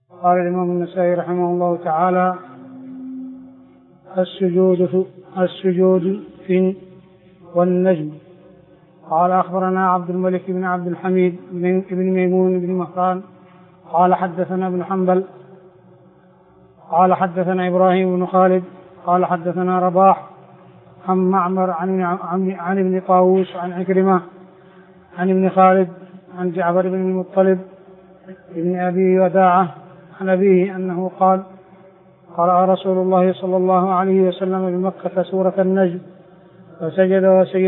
قال الإمام النسائي رحمه الله تعالى: السجود في والنجم. قال: أخبرنا عبد الملك بن عبد الحميد بن ميمون بن مهران قال: حدثنا ابن حنبل قال: حدثنا إبراهيم بن خالد قال: حدثنا رباح عن معمر عن ابن طاووس عن عكرمة عن ابن خالد عن جعفر بن المطلب ابن أبي وداعة عن أبيه أنه قال: قرأ رسول الله صلى الله عليه وسلم بمكة سورة النجم فسجد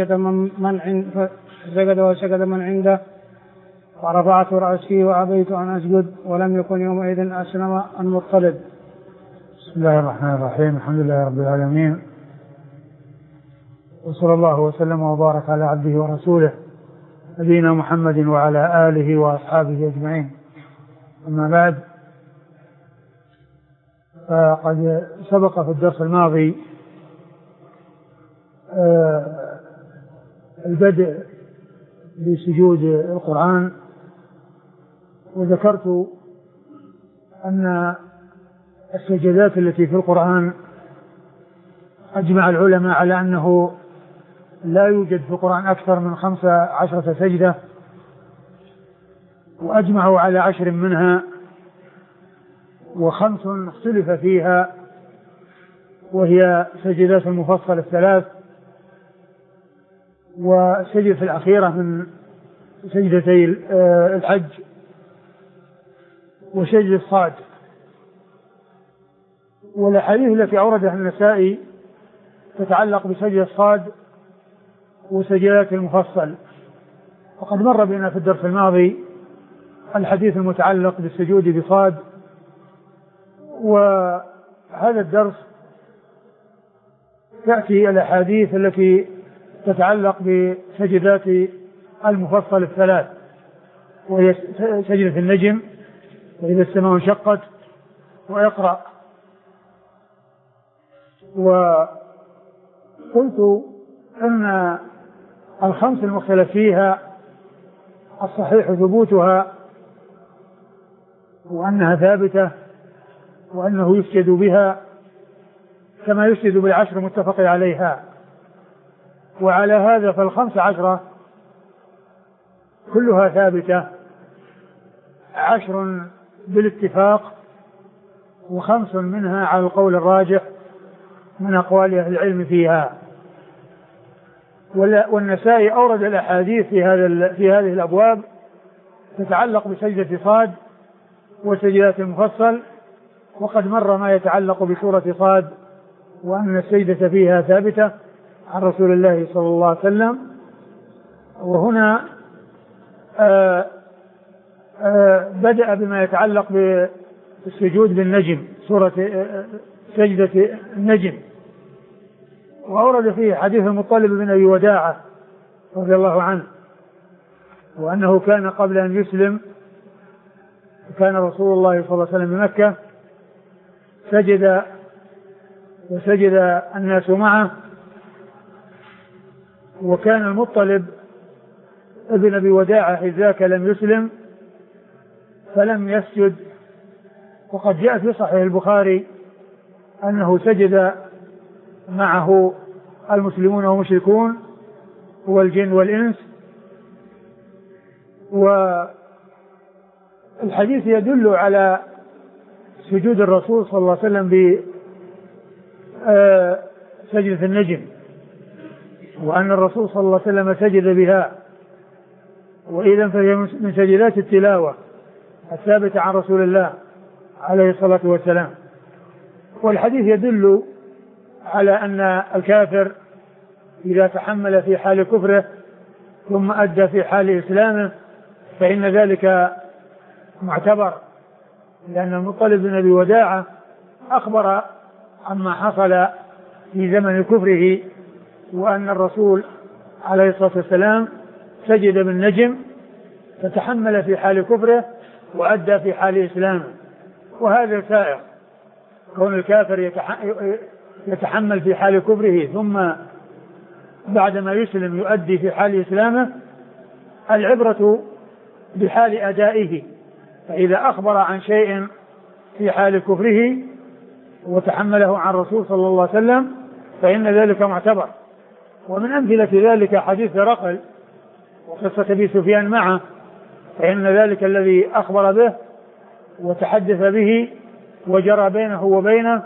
وسجد من عنده ورفعت رأسي وأبيت أن أسجد ولم يكن يومئذ أسلم المطلب. بسم الله الرحمن الرحيم. الحمد لله رب العالمين، وصلى الله وسلم وبارك على عبده ورسوله نبينا محمد وعلى آله وأصحابه أجمعين. أما بعد، فقد سبق في الدرس الماضي البدء بسجود القرآن، وذكرت أن السجدات التي في القرآن أجمع العلماء على أنه لا يوجد في القرآن أكثر من 15 سجدة، وأجمعوا على 10 منها، و5 اختلف فيها، وهي سجدات المفصل 3، وسجدة الأخيرة من سجدتي الحج، وسجدة صاد. والأحاديث التي أوردها النسائي تتعلق بسجدة صاد وسجدات المفصل، وقد مر بنا في الدرس الماضي الحديث المتعلق بالسجود بصاد. وهذا الدرس تأتي الأحاديث التي تتعلق بسجدات المفصل 3، وهي سجدة النجم، وإذا السماء انشقت، ويقرأ. وقلت أن ال5 المختلف فيها الصحيح ثبوتها، وأنها ثابتة، وأنه يسجد بها كما يسجد بال10 متفق عليها. وعلى هذا فال15 كلها ثابتة، 10 بالاتفاق، و5 منها على القول الراجح من أقوال أهل العلم فيها. والنسائي أورد الأحاديث في هذه الأبواب تتعلق بسجدة صاد وسجدات المفصل، وقد مر ما يتعلق بسورة صاد، وأن السجدة فيها ثابتة عن رسول الله صلى الله عليه وسلم. وهنا بدأ بما يتعلق بالسجود بالنجم، سورة سجدة النجم، وأورد فيه حديث المطلب بن أبي وداعة رضي الله عنه، وأنه كان قبل أن يسلم، كان رسول الله صلى الله عليه وسلم بمكة، سجد وسجد الناس معه، وكان المطلب ابن أبي وداعة إذ ذاك لم يسلم فلم يسجد. وقد جاء في صحيح البخاري أنه سجد معه المسلمون والمشركون والجن والإنس. والحديث يدل على سجود الرسول صلى الله عليه وسلم بسجدة النجم، وأن الرسول صلى الله عليه وسلم سجد بها، وإذا فهي من سجدات التلاوة الثابتة عن رسول الله عليه الصلاة والسلام. والحديث يدل على أن الكافر إذا تحمل في حال كفره ثم أدى في حال إسلامه فإن ذلك معتبر، لأن المطلب بن أبي وداعة أخبر عما حصل في زمن كفره، وأن الرسول عليه الصلاة والسلام سجد بالنجم فتحمل في حال كفره وأدى في حال إسلامه. وهذا سائر، كون الكافر يتحمل في حال كفره ثم بعدما يسلم يؤدي في حال إسلامه، العبرة بحال أدائه. فإذا أخبر عن شيء في حال كفره وتحمله عن الرسول صلى الله عليه وسلم فإن ذلك معتبر. ومن أمثلة ذلك حديث هرقل وقصة أبي سفيان معه، فإن ذلك الذي أخبر به وتحدث به وجرى بينه وبينه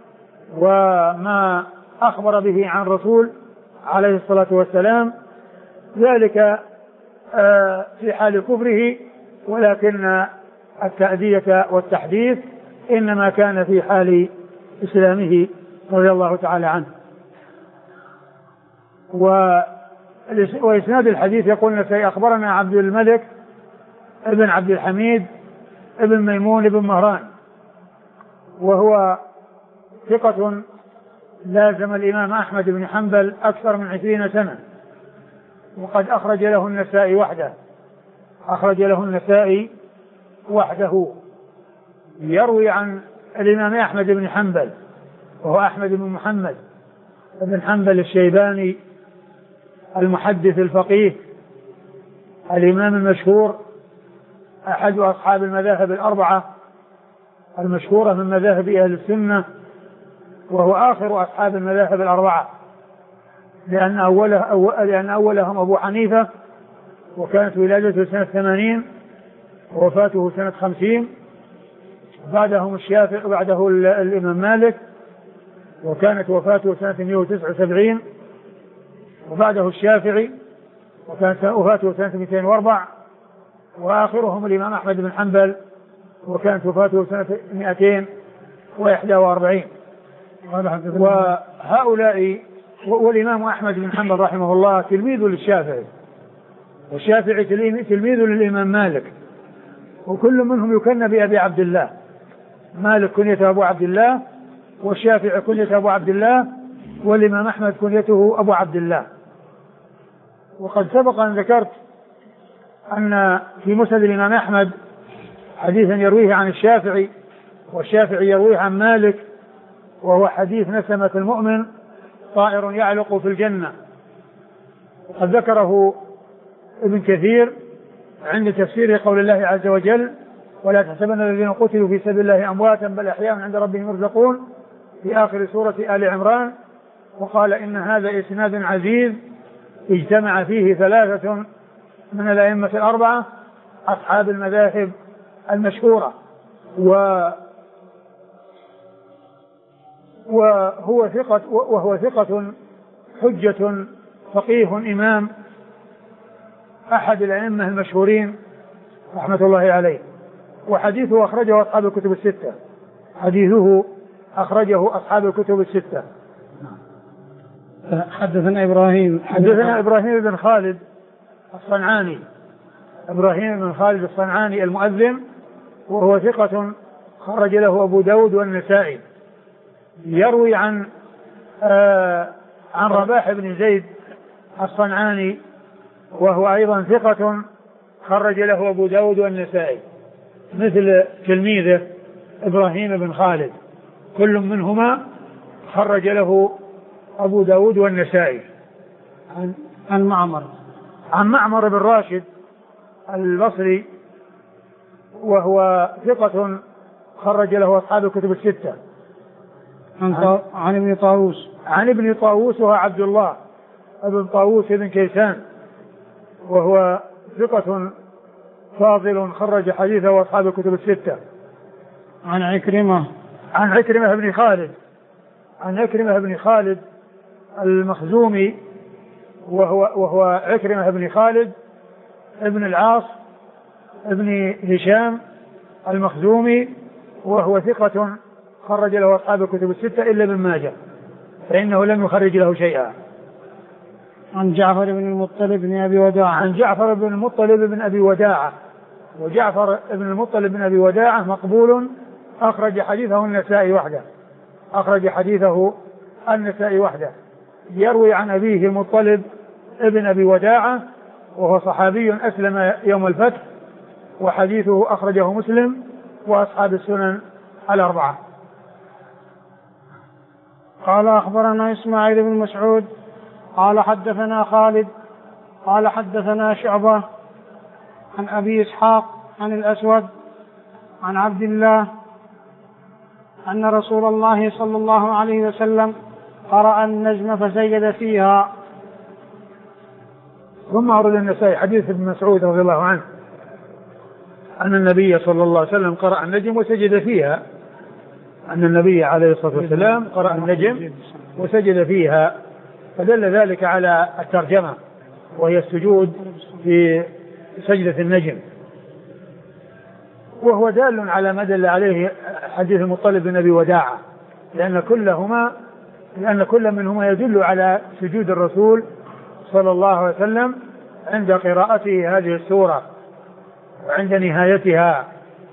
وما أخبر به عن الرسول عليه الصلاة والسلام ذلك في حال كفره، ولكن التأدية والتحديث إنما كان في حال إسلامه رضي الله تعالى عنه. وإسناد الحديث يقول النسائي أخبرنا عبد الملك ابن عبد الحميد ابن ميمون ابن مهران، وهو ثقة لازم الإمام أحمد بن حنبل أكثر من 20 سنة، وقد أخرج له النسائي وحده. يروي عن الإمام أحمد بن حنبل وهو أحمد بن محمد بن حنبل الشيباني المحدث الفقيه الإمام المشهور، أحد أصحاب المذاهب الأربعة المشهورة من مذاهب أهل السنة، وهو آخر أصحاب المذاهب الأربعة، لأن أولهم أبو حنيفة، وكانت ولادته سنة 80 ووفاته سنة 50. بعدهم الشافعي وبعده الإمام مالك، وكانت وفاته سنة 179. وبعده الشافعي، وكانت وفاته سنة 204. وآخرهم الإمام أحمد بن حنبل، وكانت وفاته سنة 241. وهؤلاء والإمام أحمد بن حنبل رحمه الله تلميذ للشافعي، والشافعي تلميذ للإمام مالك، وكل منهم يكنى بأبي عبد الله. مالك كنيته أبو عبد الله، والشافعي كنيته أبو عبد الله، والإمام أحمد كنيته أبو عبد الله. وقد سبق أن ذكرت أن في مسند الإمام أحمد حديثا يرويه عن الشافعي، والشافعي يرويه عن مالك، وهو حديث نسمة المؤمن طائر يعلق في الجنة. وقد ذكره ابن كثير عند تفسير قول الله عز وجل: ولا تحسبن الذين قتلوا في سبيل الله أمواتا بل أحياء عند ربهم يرزقون، في آخر سورة آل عمران. وقال: إن هذا إسناد عزيز اجتمع فيه 3 من الأئمة الأربعة أصحاب المذاهب المشهورة، وهو ثقة حجة فقيه إمام، أحد الأئمة المشهورين رحمة الله عليه. وحديثه أخرجه أصحاب الكتب الستة، أصحاب الكتب الستة. حدثنا إبراهيم بن خالد الصنعاني، المؤذن، وهو ثقة خرج له أبو داود والنسائي. يروي عن رباح بن زيد الصنعاني، وهو أيضا ثقة خرج له أبو داود والنسائي، مثل تلميذه إبراهيم بن خالد، كل منهما خرج له أبو داود والنسائي. عن معمر بن راشد البصري، وهو ثقة خرج له أصحاب الكتب الستة. عن ابن طاووس وهو عبد الله ابن طاووس بن كيسان، وهو ثقة فاضل خرج حديثه أصحاب الكتب الستة. عن عكرمة بن خالد المخزومي، وهو عكرمة بن خالد ابن العاص ابن هشام المخزومي، وهو ثقة خرج له أصحاب الكتب الستة إلا ابن ماجه، فإنه لم يخرج له شيئا. عن جعفر بن المطلب بن أبي وداعة، وجعفر بن المطلب بن أبي وداعة مقبول، أخرج حديثه النسائي وحده. يروي عن أبيه المطلب ابن أبي وداعة، وهو صحابي أسلم يوم الفتح، وحديثه أخرجه مسلم وأصحاب السنن الأربعة. قال: أخبرنا إسماعيل بن مسعود قال حدثنا خالد قال حدثنا شعبة عن أبي إسحاق عن الأسود عن عبد الله أن رسول الله صلى الله عليه وسلم قرأ النجم فسجد فيها. ثم أورد النسائي حديث ابن مسعود رضي الله عنه أن النبي صلى الله عليه وسلم قرأ النجم وسجد فيها، أن النبي عليه الصلاة والسلام قرأ النجم وسجد فيها، فدل ذلك على الترجمة وهي السجود في سجدة النجم، وهو دال على ما دل عليه حديث المطلب بن أبي وداعة، لأن كل منهما يدل على سجود الرسول صلى الله عليه وسلم عند قراءته هذه السورة وعند نهايتها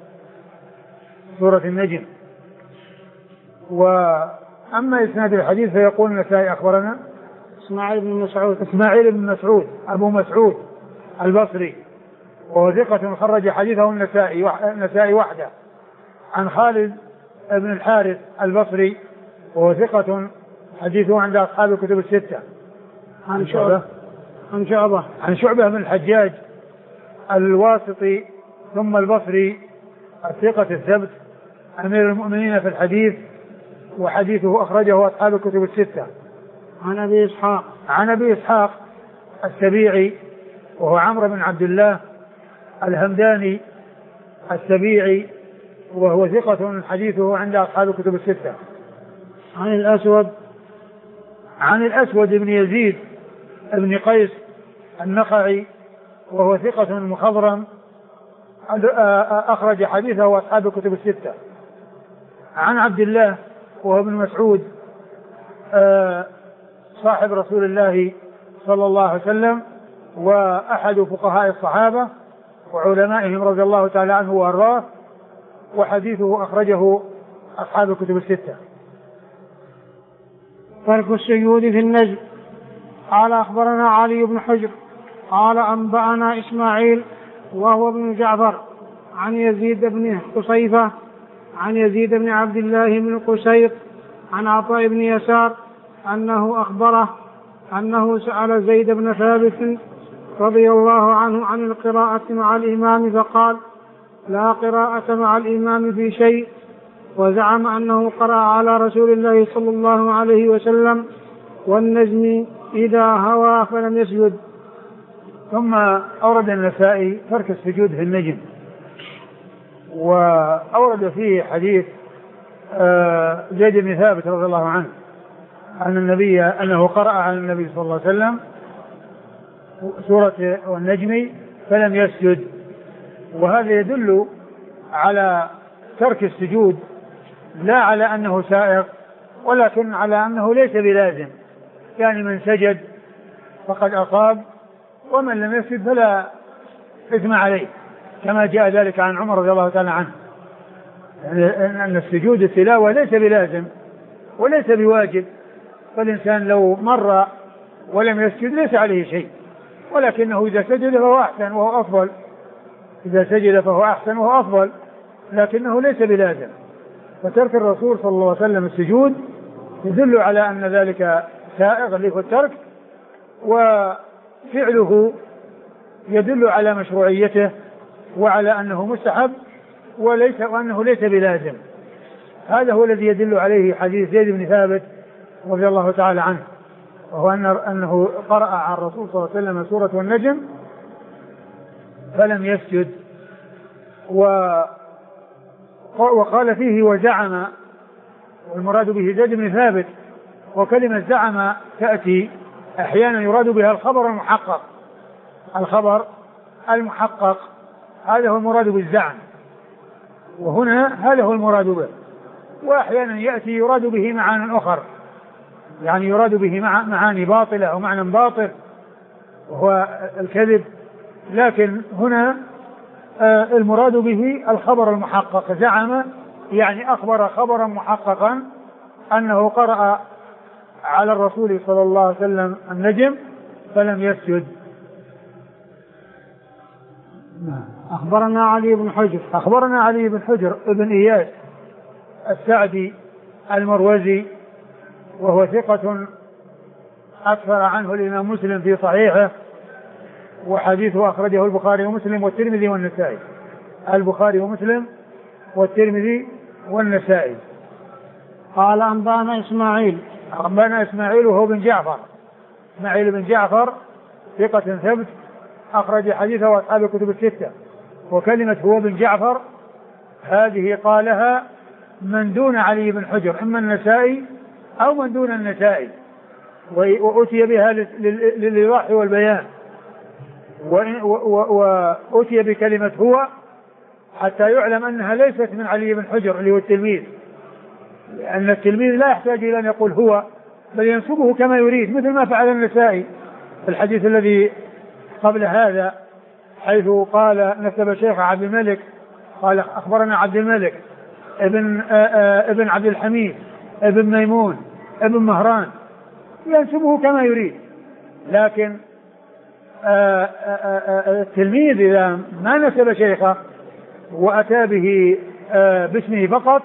سورة النجم. وأما إسناد الحديث فيقول النسائي أخبرنا إسماعيل بن مسعود أبو مسعود البصري، وهو ثقة خرج حديثه النسائي وحده، عن خالد بن الحارث البصري، وهو ثقة حديثه عند أصحاب الكتب الستة. عن شعبة بن الحجاج الواسطي ثم البصري الثقة الثبت أمير المؤمنين في الحديث، وحديثه أخرجه أصحاب الكتب الستة. عن أبي إسحاق السبيعي، وهو عمرو بن عبد الله الهمداني السبيعي، وهو ثقة حديثه عند أصحاب الكتب الستة. عن الأسود بن يزيد بن قيس النخعي، وهو ثقة مخضرم أخرج حديثه أصحاب الكتب الستة. عن عبد الله وهو ابن مسعود صاحب رسول الله صلى الله عليه وسلم، وأحد فقهاء الصحابة وعلمائهم رضي الله تعالى عنه وأرضاه، وحديثه أخرجه أصحاب الكتب الستة. ترك السجود في النجم. قال أخبرنا علي بن حجر قال أنبأنا إسماعيل وهو ابن جعفر عن يزيد بن قصيفة عن يزيد بن عبد الله بن قسيط عن عطاء بن يسار أنه أخبره أنه سأل زيد بن ثابت رضي الله عنه عن القراءة مع الإمام فقال: لا قراءة مع الإمام في شيء، وزعم أنه قرأ على رسول الله صلى الله عليه وسلم: والنجم إذا هوى فلم يسجد. ثم أورد النسائي ترك السجود في النجم، وأورد فيه حديث زيد بن ثابت رضي الله عنه أنه قرأ على النبي صلى الله عليه وسلم سورة والنجم فلم يسجد، وهذا يدل على ترك السجود، لا على أنه سائغ، ولكن على أنه ليس بلازم، يعني من سجد فقد أصاب، ومن لم يسجد فلا إثم عليه، كما جاء ذلك عن عمر رضي الله تعالى عنه، يعني أن السجود التلاوة ليس بلازم وليس بواجب، فالإنسان لو مر ولم يسجد ليس عليه شيء، ولكنه إذا سجد فهو أحسن وهو أفضل، إذا سجد فهو أحسن وهو أفضل، لكنه ليس بلازم. فترك الرسول صلى الله عليه وسلم السجود يدل على أن ذلك سائغ له الترك، وفعله يدل على مشروعيته وعلى أنه مستحب وأنه ليس بلازم. هذا هو الذي يدل عليه حديث زيد بن ثابت رضي الله تعالى عنه، وهو أنه قرأ على الرسول صلى الله عليه وسلم سورة والنجم فلم يسجد، وقال فيه وزعم، والمراد به زيد بن ثابت، وكلمة زعم تأتي أحيانا يراد بها الخبر المحقق، هذا هو المراد بالزعم، وهنا هذا هو المراد به. وأحيانا يأتي يراد به معاني أخر، يعني يراد به معاني باطلة أو معنى باطل وهو الكذب، لكن هنا المراد به الخبر المحقق. زعم يعني أخبر خبرا محققا أنه قرأ على الرسول صلى الله عليه وسلم النجم فلم يسجد. أخبرنا علي بن حجر ابن إياس السعدي المروزي، وهو ثقة أكثر عنه الإمام مسلم في صحيحه، وحديثه أخرجه البخاري ومسلم والترمذي والنسائي. البخاري ومسلم والترمذي والنسائي. قال أنبانا إسماعيل. أنبانا إسماعيل وهو بن جعفر، إسماعيل بن جعفر ثقة ثبت أخرج حديثه أصحاب الكتب الستة. وكلمة هو بن جعفر هذه قالها من دون علي بن حجر، إما النسائي أو من دون النسائي، وأتي بها للإيضاح والبيان، وأتي بكلمة هو حتى يعلم أنها ليست من علي بن حجر اللي هو التلميذ، لأن التلميذ لا يحتاج إلى أن يقول هو، بل ينسبه كما يريد، مثل ما فعل النسائي في الحديث الذي قبل هذا، حيث قال نسب شيخ عبد الملك، قال أخبرنا عبد الملك ابن عبد الحميد ابن ميمون ابن مهران، ينسبه كما يريد. لكن التلميذ إذا ما نسب شيخه وأتى به باسمه فقط،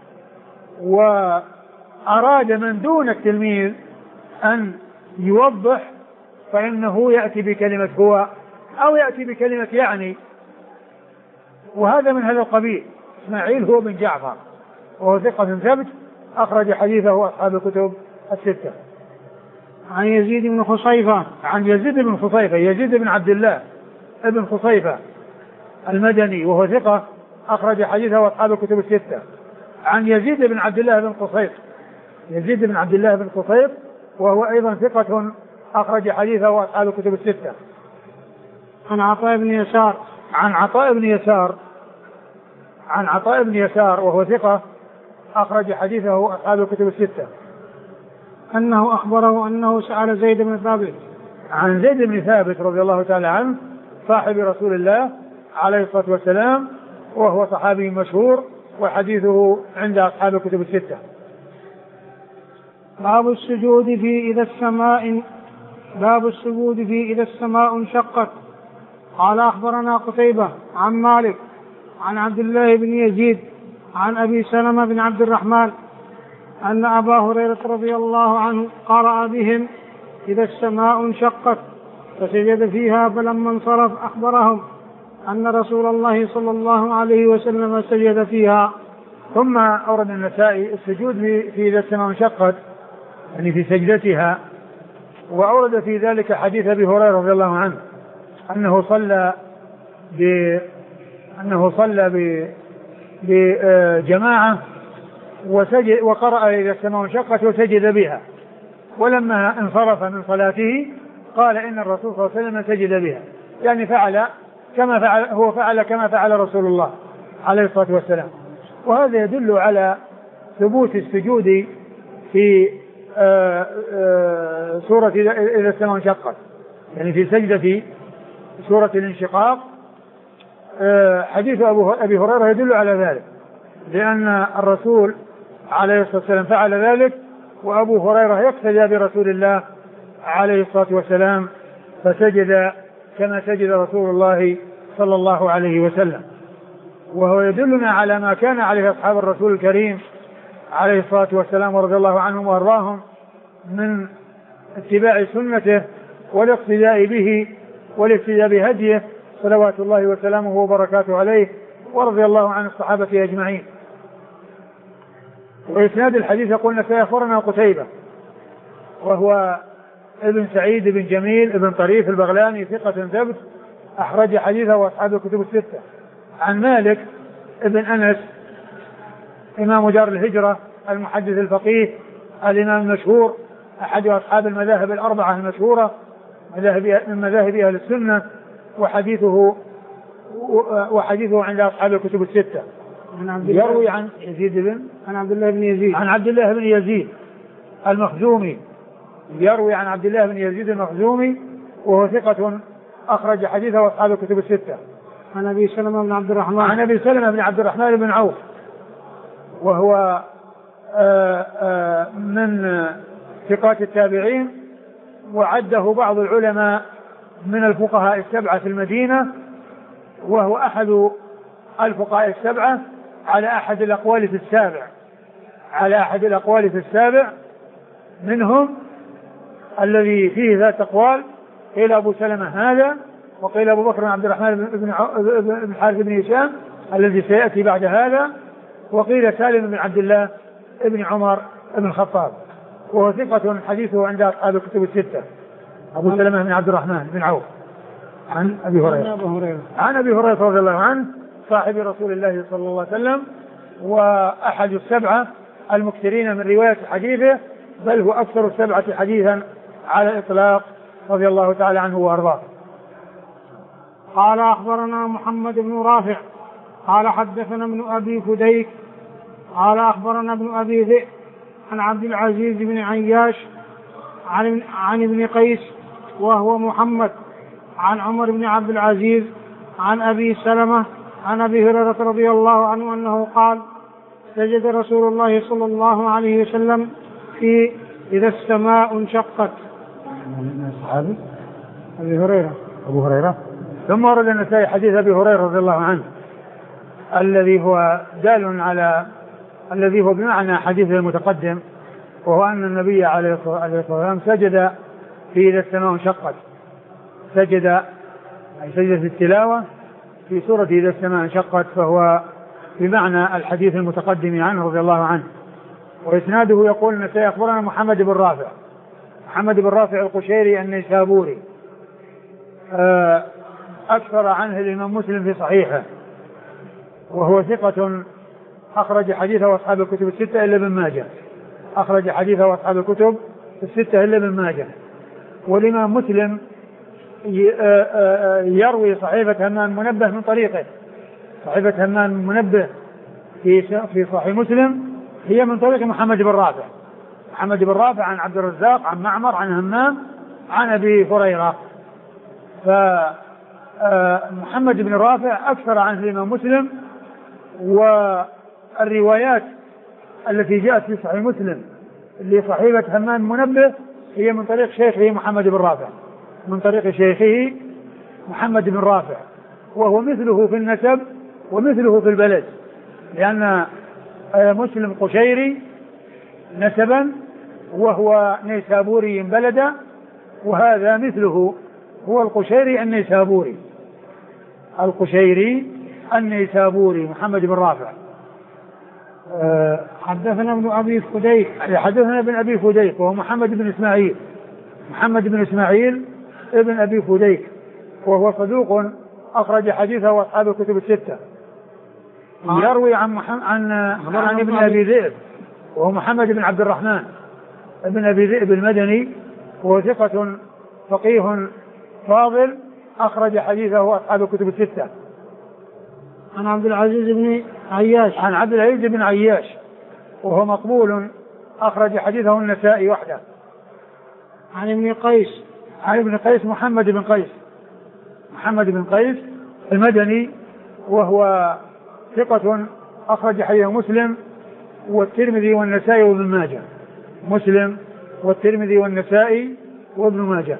وأراد من دون التلميذ أن يوضح، فإنه يأتي بكلمة هو أو يأتي بكلمة يعني، وهذا من هذا القبيل. إسماعيل هو بن جعفر وهو ثقة ثبت أخرج حديثه أصحاب الكتب الستة. عن يزيد بن خصيفة. عن يزيد بن خصيفة، يزيد بن عبد الله ابن خصيفة المدني وهو ثقة أخرج حديثه أصحاب الكتب الستة. عن يزيد بن عبد الله بن قصيف، يزيد بن عبد الله بن قصيف وهو أيضا ثقة أخرج حديثه أصحاب الكتب الستة. عن عطاء بن يسار. عن عطاء بن يسار، عن عطاء بن يسار وهو ثقة أخرج حديثه أصحاب الكتب الستة. أنه أخبره أنه سأل زيد بن ثابت. عن زيد بن ثابت رضي الله تعالى عنه صاحب رسول الله عليه الصلاة والسلام، وهو صحابي مشهور وحديثه عند أصحاب الكتب الستة. باب السجود في إذا السماء انشقت. قال أخبرنا قتيبة عن مالك عن عبد الله بن يزيد عن أبي سلمة بن عبد الرحمن أن أبا هريرة رضي الله عنه قرأ بهم إذا السماء انشقت فسجد فيها، فلما انصرف أخبرهم أن رسول الله صلى الله عليه وسلم سجد فيها. ثم أورد النسائي السجود في إذا السماء انشقت، يعني في سجدتها، وأورد في ذلك حديث أبي هريرة رضي الله عنه أنه صلى بجماعة وقرأ إذا السماء انشقت وسجد بها، ولما انصرف من صلاته قال إن الرسول صلى الله عليه وسلم سجد بها، يعني فعل كما فعل رسول الله عليه الصلاة والسلام. وهذا يدل على ثبوت السجود في سورة إذا السماء انشقت، يعني في سجدة سورة الانشقاق. حديث أبي هريرة يدل على ذلك، لأن الرسول عليه الصلاة والسلام فعل ذلك، وأبو هريرة يقتدى برسول الله عليه الصلاة والسلام فسجد كما سجد رسول الله صلى الله عليه وسلم. وهو يدلنا على ما كان عليه أصحاب الرسول الكريم عليه الصلاة والسلام ورضي الله عنهم وأرضاهم من اتباع سنته والاقتداء به والاقتداء بهديه صلوات الله وسلامه وبركاته عليه، ورضي الله عن الصحابة أجمعين. وإسناد الحديث قلنا سيخبرنا قتيبة وهو ابن سعيد بن جميل ابن طريف البغلاني ثقة ثبت أخرج حديثه وأصحاب الكتب الستة. عن مالك ابن أنس إمام دار الهجرة المحدث الفقيه الإمام المشهور أحد أصحاب المذاهب الأربعة المشهورة من مذاهب أهل السنة، وحديثه عند أصحاب الكتب الستة. يروي عن عبد الله بن يزيد عن عبد الله بن يزيد المخزومي، يروي عن عبد الله بن يزيد المخزومي وهو ثقة أخرج حديثه أصحاب الكتب الستة. عن أبي سلمة بن عبد الرحمن عن أبي سلمة بن عبد الرحمن بن عوف وهو من ثقات التابعين، وعده بعض العلماء من الفقهاء السبعة في المدينة، وهو أحد الفقهاء السبعة على أحد الأقوال في السابع، منهم الذي فيه ذات أقوال، قيل أبو سلمة هذا، وقيل أبو بكر بن عبد الرحمن بن حارث بن هشام الذي سيأتي بعد هذا، وقيل سالم بن عبد الله ابن عمر بن الخطاب، وهو ثقة حديثه عند أصحاب الكتب الستة. أبو سلمة بن عبد الرحمن بن عوف عن أبي هريرة عن أبي هريرة رضي الله عنه صاحب رسول الله صلى الله عليه وسلم، وأحد السبعة المكثرين من رواية حديثه، بل هو أكثر السبعة حديثا على الإطلاق رضي الله تعالى عنه وأرضاه. قال أخبرنا محمد بن رافع قال حدثنا ابن أبي فديك قال أخبرنا ابن أبي ذئب عن عبد العزيز بن عياش عن ابن قيس وهو محمد عن عمر بن عبد العزيز عن أبي سلمة عن أبي هريرة رضي الله عنه أنه قال سجد رسول الله صلى الله عليه وسلم في إذا السماء انشقت. الصحابي أبو هريرة. ثم ورد النسائي حديث أبي هريرة رضي الله عنه الذي هو دال على الذي هو بمعنى حديثه المتقدم، وهو أن النبي عليه الصلاة والسلام سجد في إذا السماء انشقت، سجد في التلاوة في سورة إذا السماء انشقت، فهو بمعنى الحديث المتقدم عنه رضي الله عنه. وإسناده يقول النسائي أخبرنا محمد بن رافع القشيري النيسابوري، أكثر عنه الإمام مسلم في صحيحه، وهو ثقة أخرج حديثه أصحاب الكتب الستة إلا ابن ماجه، أخرج حديثه أصحاب الكتب الستة إلا ابن ماجه. والإمام مسلم يروي صحيفة همام منبه من طريقه، صحيفة همام منبه في صحيح مسلم هي من طريق محمد بن رافع عن عبد الرزاق عن معمر عن همام عن أبي هريرة. فمحمد بن رافع أكثر عنه الإمام مسلم، والروايات التي جاءت في صحيح مسلم لصحيفة همام منبه هي من طريق شيخه محمد بن رافع، من طريق شيخه محمد بن رافع، وهو مثله في النسب ومثله في البلد، لأن مسلم قشيري نسبا وهو نيسابوري بلدا، وهذا مثله هو القشيري النيسابوري محمد بن رافع. حدثنا ابن أبي فديك وهو محمد بن إسماعيل ابن أبي فديك، وهو صدوق أخرج حديثه أصحاب الكتب الستة. يروي عن ابن أبي ذئب وهو محمد بن عبد الرحمن ابن أبي ذئب المدني، وهو ثقة فقيه فاضل أخرج حديثه أصحاب الكتب الستة. عن عبد العزيز بن عياش وهو مقبول أخرج حديثه النسائي وحده. عن ابن قيس محمد بن قيس المدني، وهو ثقة أخرج حديثه مسلم والترمذي والنسائي وابن ماجه. مسلم والترمذي والنسائي وابن ماجه.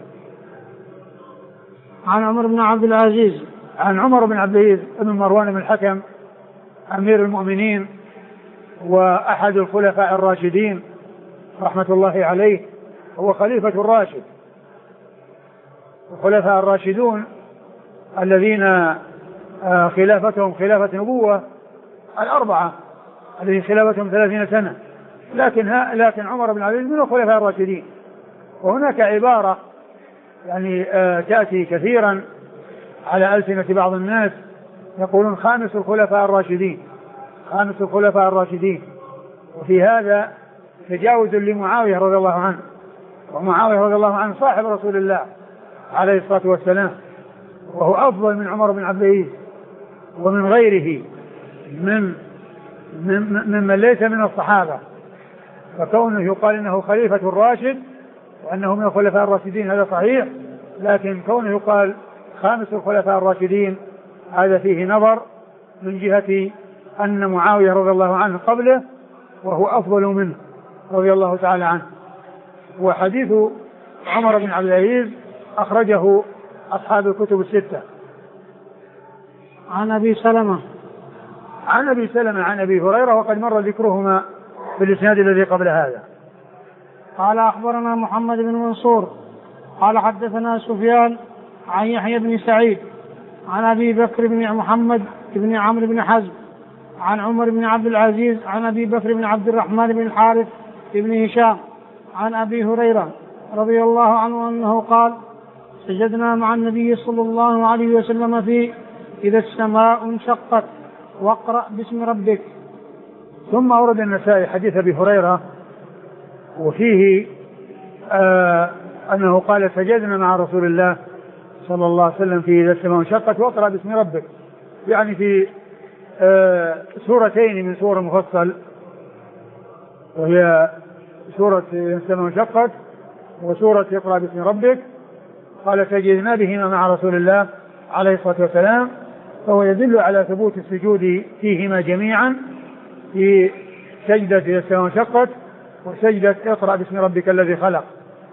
عن عمر بن عبد العزيز بن مروان بن الحكم أمير المؤمنين وأحد الخلفاء الراشدين رحمة الله عليه، هو خليفة الراشد. الخلفاء الراشدون الذين خلافتهم خلافة نبوة الأربعة الذين خلافتهم 30 سنة، لكن عمر بن عبد العزيز من الخلفاء الراشدين. وهناك عبارة يعني تأتي كثيرا على ألسنة بعض الناس، يقولون خامس الخلفاء الراشدين، وفي هذا تجاوز لمعاوية رضي الله عنه، ومعاوية رضي الله عنه صاحب رسول الله عليه الصلاة والسلام، وهو أفضل من عمر بن عبد العزيز ومن غيره ممن ليس من الصحابة، فكونه يقال إنه خليفة الراشد وأنه من الخلفاء الراشدين هذا صحيح، لكن كونه يقال خامس الخلفاء الراشدين هذا فيه نظر، من جهة أن معاوية رضي الله عنه قبله وهو أفضل منه رضي الله تعالى عنه. وحديث عمر بن عبد العزيز أخرجه أصحاب الكتب الستة. عن أبي سلمة عن أبي هريرة، وقد مر ذكرهما في الإسناد الذي قبل هذا. قال أخبرنا محمد بن منصور قال حدثنا سفيان عن يحيى بن سعيد عن أبي بكر بن محمد بن عمرو بن حزم عن عمر بن عبد العزيز عن أبي بكر بن عبد الرحمن بن الحارث بن هشام عن أبي هريرة رضي الله عنه أنه قال سجدنا مع النبي صلى الله عليه وسلم في إذا السماء انشقت واقرأ باسم ربك. ثم أورد النسائي حديث أبي هريرة وفيه أنه قال سجدنا مع رسول الله صلى الله عليه وسلم في إذا السماء انشقت واقرأ باسم ربك، يعني في سورتين من سور مفصل، وهي سورة السماء انشقت وسورة اقرأ باسم ربك. قال سجدنا بهما مع رسول الله عليه الصلاة والسلام، فهو يدل على ثبوت السجود فيهما جميعا، في سجدة إذا السماء انشقت وسجدة اقرأ باسم ربك الذي خلق.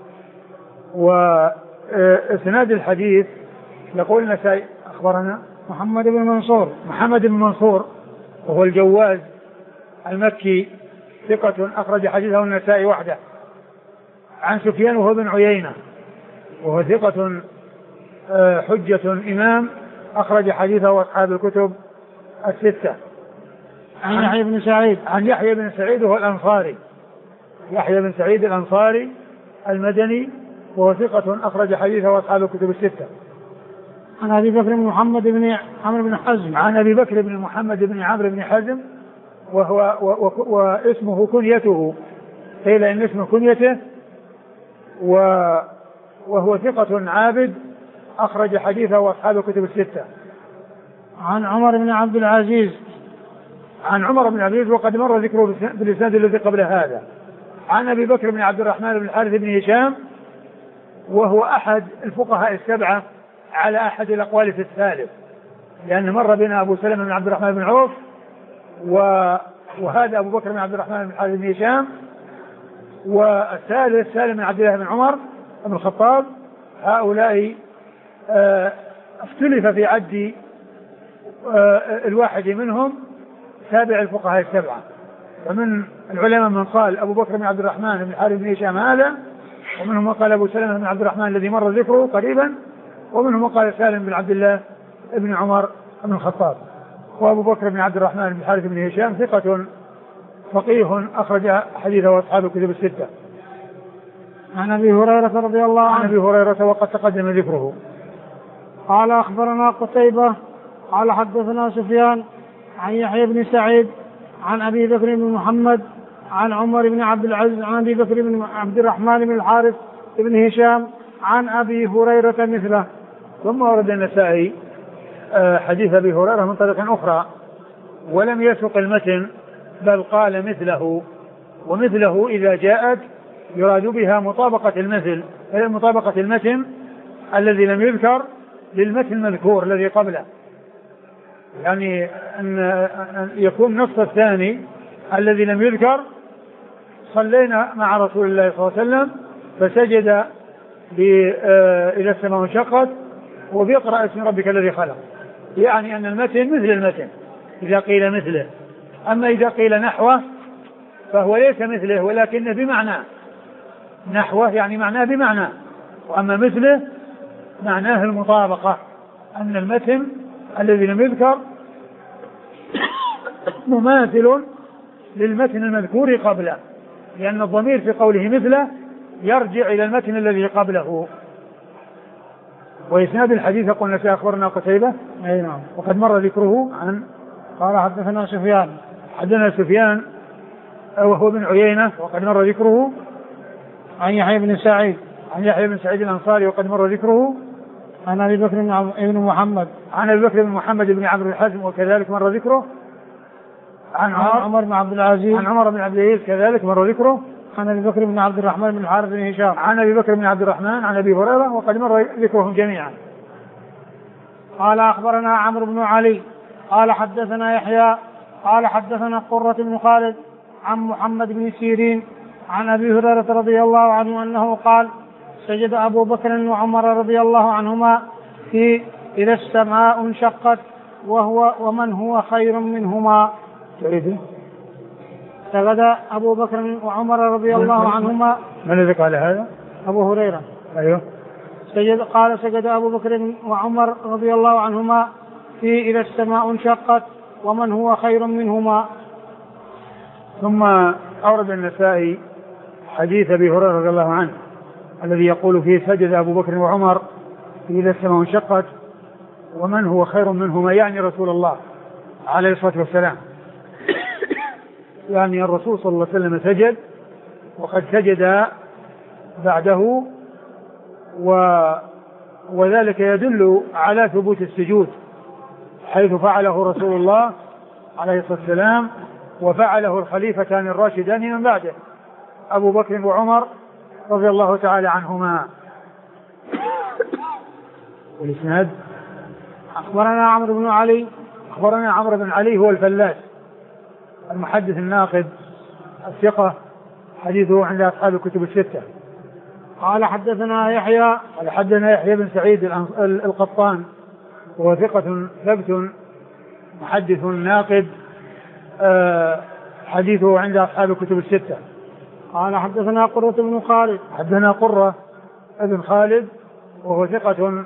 وإسناد الحديث يقول النسائي أخبرنا محمد بن منصور وهو الجواز المكي ثقة أخرج حديثه النسائي وحده، عن سفيان وهو بن عيينة وهو ثقة حجة إمام أخرج حديثه أصحاب الكتب الستة. عن يحيى بن سعيد وهو الأنصاري، يحيى بن سعيد الأنصاري المدني وهو ثقة أخرج حديثه أصحاب الكتب الستة. عن أبي بكر بن محمد بن عمرو بن حزم عن أبي بكر بن محمد بن عمرو بن حزم واسمه كنيته، قيل إن اسمه كنيته، وهو ثقة عابد أخرج حديثه أصحاب الكتب الستة. عن عمر بن عبد العزيز وقد مر ذكره بالإسناد الذي قبل هذا. عن أبي بكر بن عبد الرحمن بن الحارث بن هشام وهو أحد الفقهاء السبعة على أحد الأقوال في الثالث، لأن مر بنا أبو سلمة بن عبد الرحمن بن عوف وهذا أبو بكر بن عبد الرحمن بن الحارث بن هشام، والثالث سالم بن عبد الله بن عمر بن الخطاب. هؤلاء اختلف في عد الواحد منهم تابع الفقهاء السبعة، ومن العلماء من قال أبو بكر بن عبد الرحمن بن الحارث بن هشام هذا، ومنهم من قال أبو سلمة بن عبد الرحمن الذي مر ذكره قريبا، ومنهم من قال سالم بن عبد الله بن عمر بن الخطاب. وأبو بكر بن عبد الرحمن بن الحارث بن هشام ثقة فقيه أخرج حديثه أصحاب الكتب الستة. عن أبي هريرة رضي الله عنه. عن أبي هريرة وقد تقدم ذكره. قال أخبرنا قتيبة قال حدثنا سفيان عن يحيى بن سعيد عن أبي بكر بن محمد عن عمر بن عبد العزيز عن أبي بكر بن عبد الرحمن بن الحارث بن هشام عن أبي هريرة مثله. ثم ورد النسائي حديث أبي هريرة من طريق أخرى ولم يسق المتن، بل قال مثله، ومثله إذا جاءت يراد بها مطابقة المثل، مطابقة المتن الذي لم يذكر للمتن المذكور الذي قبله، يعني أن يكون نص الثاني الذي لم يذكر صلينا مع رسول الله صلى الله عليه وسلم فسجد إذا السماء انشقت وبيقرأ اسم ربك الذي خلق، يعني أن المتن مثل المتن إذا قيل مثله. أما إذا قيل نحوه فهو ليس مثله ولكن بمعنى، نحوه يعني معناه بمعنى، وأما مثله معناه المطابقة، أن المتن الذي لم يذكر مماثل للمتن المذكور قبله، لأن الضمير في قوله مثله يرجع إلى المتن الذي قبله. وإسناد الحديث قلنا سأخبرنا قتيبة أي نعم وقد مر ذكره. عن قال حدثنا سفيان وهو بن عيينة وقد مر ذكره. عن يحيى بن سعيد الأنصاري وقد مر ذكره. عن أبي بكر بن محمد بن عمرو الحزم وكذلك مر ذكره. عن عمر بن عبد العزيز كذلك مر ذكره. عن أبي بكر بن عبد الرحمن بن الحارث بن هشام عن أبي بكر بن عبد الرحمن عن أبي هريرة وقد مر ذكرهم جميعا. قال أخبرنا عمرو بن علي قال حدثنا يحيى قال حدثنا قرة بن خالد عن محمد بن سيرين عن أبي هريرة رضي الله عنه أنه قال سجد أبو بكر وعمر رضي الله عنهما في إذا السماء انشقت ومن هو خير منهما. سجد أبو بكر وعمر رضي الله عنهما. من الذي قال هذا؟ أبو هريرة. أيوه. سجد أبو بكر وعمر رضي الله عنهما في إذا السماء انشقت ومن هو خير منهما. ثم أورد النسائي حديث أبي هريرة رضي الله عنه الذي يقول فيه سجد أبو بكر وعمر إذا السماء انشقت ومن هو خير منهما، يعني رسول الله عليه الصلاة والسلام. يعني الرسول صلى الله عليه وسلم سجد وقد سجد بعده، وذلك يدل على ثبوت السجود حيث فعله رسول الله عليه الصلاة والسلام وفعله الخليفتان الراشدان من بعده أبو بكر وعمر رضي الله تعالى عنهما. والإسناد أخبرنا عمرو بن علي هو الفلاس المحدث الناقد الثقة، حديثه عند أصحاب الكتب الستة. قال حدثنا يحيى بن سعيد القطان وهو ثقة ثبت محدث ناقد، حديثه عند أصحاب الكتب الستة. قال حدثنا قرة بن خالد بن خالد وهو ثقة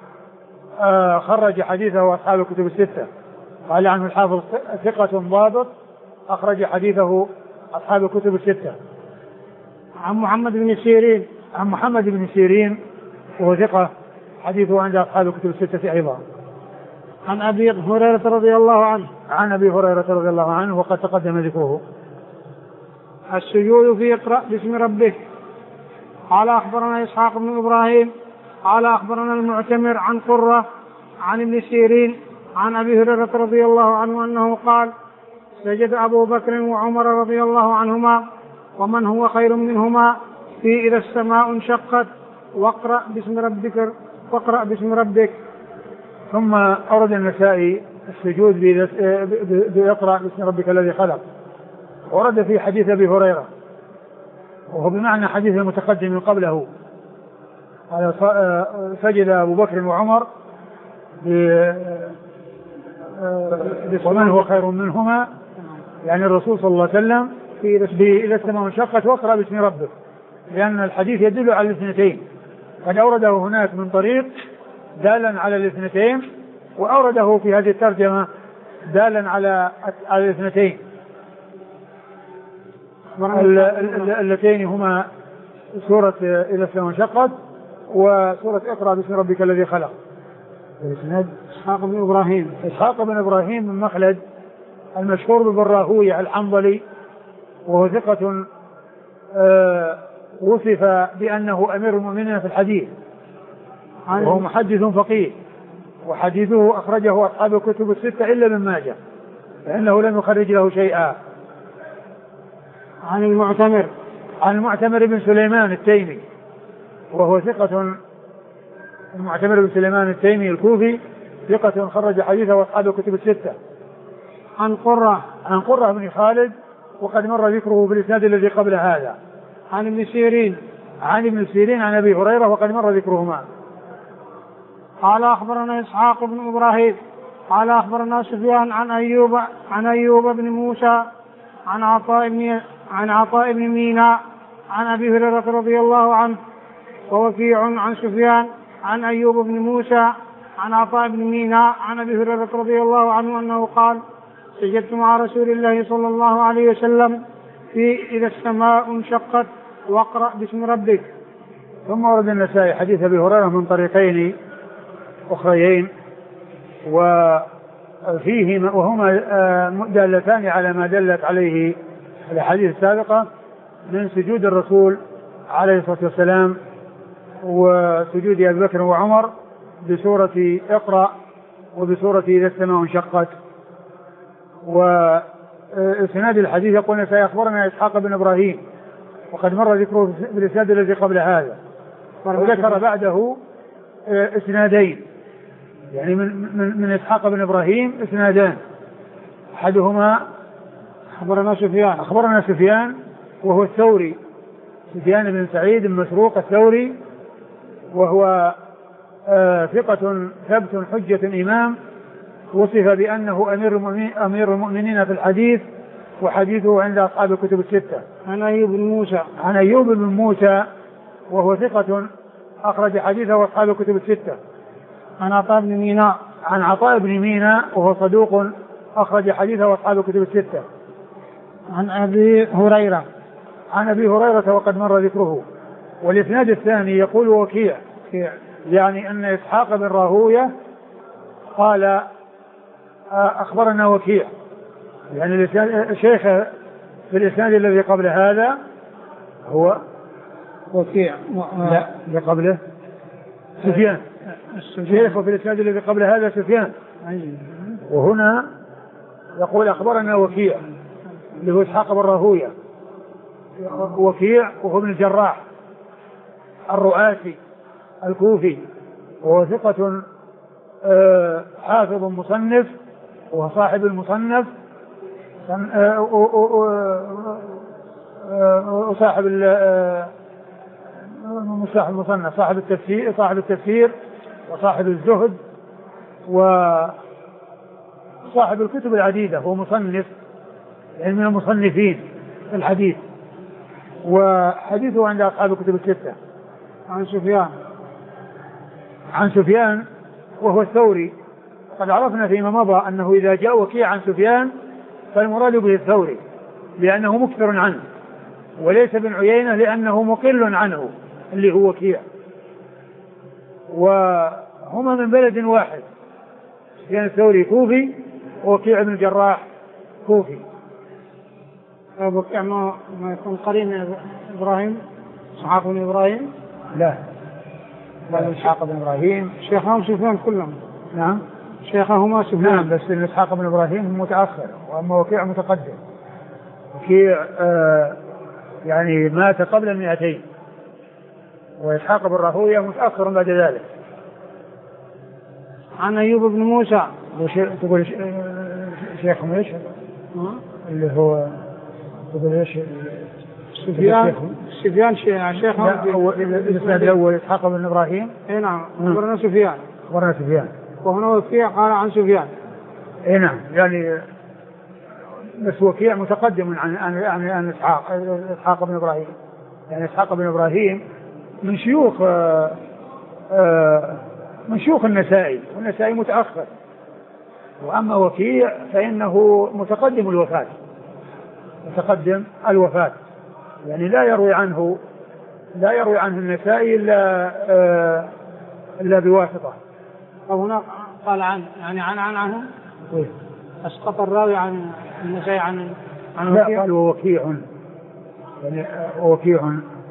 خرج حديثه أصحاب الكتب الستة. قال عنه الحافظ ثقة ضابط أخرج حديثه أصحاب الكتب الستة. عن محمد بن سيرين وهو ثقة حديثه عند أصحاب الكتب الستة أيضا. عن أبي هريرة رضي الله عنه وقد تقدم ذكره. السجود في اقرأ باسم ربك. قال أخبرنا إسحاق بن إبراهيم قال أخبرنا المعتمر عن قرة عن ابن سيرين عن أبي هريرة رضي الله عنه أنه قال سجد أبو بكر وعمر رضي الله عنهما ومن هو خير منهما في إذا السماء انشقت واقرأ باسم ربك. ثم أورد النسائي السجود بإقرأ باسم ربك الذي خلق، ورد في حديث أبي هريرة وهو بمعنى حديث المتقدم من قبله. سجد أبو بكر وعمر ومن هو خير منهما، يعني الرسول صلى الله عليه وسلم إذا السماء انشقت واقرأ باسم ربك، لأن الحديث يدل على الاثنتين، قد أورده هناك من طريق دالا على الاثنتين، وأورده في هذه الترجمة دالا على الاثنتين اللتين هما سورة إذا السماء انشقت وسورة اقرأ باسم ربك الذي خلق. الإسناد إسحاق بن إبراهيم من مخلد المشهور بالراهوية الحنظلي، وهو ثقة وصف بأنه أمير المؤمنين في الحديث، وهو محدث فقيه، وحديثه أخرجه أصحاب الكتب الستة إلا ابن ماجه فإنه لم يخرج له شيئا. عن المعتمر بن سليمان التيمي، وهو ثقة، المعتمر بن سليمان التيمي الكوفي ثقة خرج حديثه أصحاب الكتب الستة. عن قرة بن خالد وقد مر ذكره بالإسناد الذي قبل هذا. عن ابن سيرين عن أبي هريرة وقد مر ذكرهما. قال أخبرنا إسحاق بن إبراهيم قال أخبرنا سفيان عن أيوب بن موسى عن عطاء بن ميناء عن أبي هريرة رضي الله عنه، ووكيع عن سفيان عن أيوب بن موسى عن عطاء بن ميناء عن أبي هريرة رضي الله عنه أنه قال سجدت مع رسول الله صلى الله عليه وسلم في إذا السماء انشقت واقرأ باسم ربك. ثم ورد النسائي حديث أبي هريرة من طريقين أخريين وهما دالتان على ما دلت عليه الأحاديث السابقة من سجود الرسول عليه الصلاة والسلام وسجود أبي بكر وعمر بسورة اقرأ وبسورة إذا السماء انشقت. وإسناد الحديث يقول سيخبرنا إسحاق بن إبراهيم وقد مر ذكره بالإسناد الذي قبل هذا، وذكر بعده إسنادين، يعني من إسحاق بن إبراهيم إسنادان، أحدهما أخبرنا سفيان وهو الثوري، سفيان بن سعيد المسروق الثوري، وهو ثقة ثبت حجة إمام، وصف بأنه أمير المؤمنين في الحديث، وحديثه عند أصحاب الكتب الستة. عن أيوب بن موسى وهو ثقة أخرج حديثه أصحاب الكتب الستة. عن عطاء بن ميناء وهو صدوق أخرج حديثه أصحاب الكتب الستة. عن أبي هريرة. عن أبي هريرة وقد مر ذكره. والإسناد الثاني يقول وكيع، يعني أن إسحاق بن راهوية قال أخبرنا وكيع، يعني شيخ في الإسناد الذي قبل هذا هو وكيع. لا قبله سفيان. الشيخ في الإسناد الذي قبل هذا سفيان. وهنا يقول أخبرنا وكيع اللي هو إسحاق بن راهوية. وكيع وهو ابن الجراح الرؤاسي الكوفي، وهو ثقة حافظ مصنف وصاحب المصنف وصاحب المصنف صاحب التفسير وصاحب الزهد وصاحب الكتب العديدة، هو مصنف يعني من المصنفين في الحديث، وحديثه عند أصحاب الكتب الستة. عن سفيان وهو الثوري. قد عرفنا فيما مضى أنه إذا جاء وكيع عن سفيان فالمراد به الثوري لأنه مكثر عنه، وليس بن عيينة لأنه مقل عنه اللي هو وكيع، وهما من بلد واحد. سفيان الثوري كوفي ووكيع بن الجراح كوفي. وكيع ما يكون قرين إبراهيم إسحاق بن إبراهيم؟ لا إسحاق بن إبراهيم شيخهم سفيان كلهم. نعم شيخهما سفيان. نعم بس إسحاق بن إبراهيم متأخر وأما وكيع متقدم. وكيع يعني مات قبل 200، وإسحاق بن راهوية متأخر بعد ذلك. عن أيوب بن موسى. تقول شيخهم ايش؟ اللي هو تقول ايش؟ سفيان شيخهم. الإسناد الأول إسحاق بن إبراهيم. نعم. أخبرنا سفيان. وهنا وكيع قال عن سفيان. نعم يعني بس وكيع متقدم عن إسحاق بن إبراهيم، يعني إسحاق بن إبراهيم من شيوخ النسائي، والنسائي متأخر، وأما وكيع فإنه متقدم الوفاة، يعني لا يروي عنه النسائي إلا بواسطة. وهنا قال عنه أسقط الراوي عن النسائي عن لا قال وكيع، يعني وكيع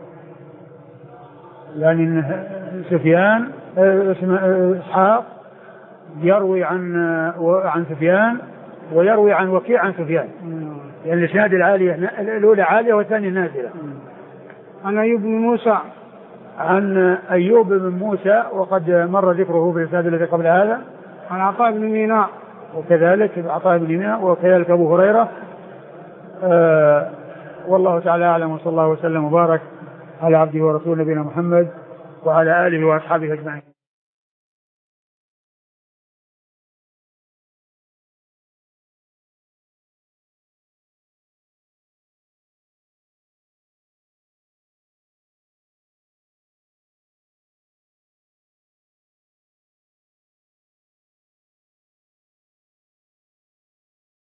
يعني سفيان إسحاق يروي عن سفيان ويروي عن وكيع عن سفيان، يعني الإسناد الأولى عالية والثانية نازلة. عن أيوب بن موسى. عن أيوب بن موسى وقد مر ذكره في الإسناد الذي قبل هذا. عن عطاء بن ميناء. وكذلك عطاء بن ميناء وكذلك أبو هريرة. والله تعالى أعلم، وصلى الله وسلم وبارك على عبده ورسوله نبينا محمد وعلى آله وأصحابه أجمعين.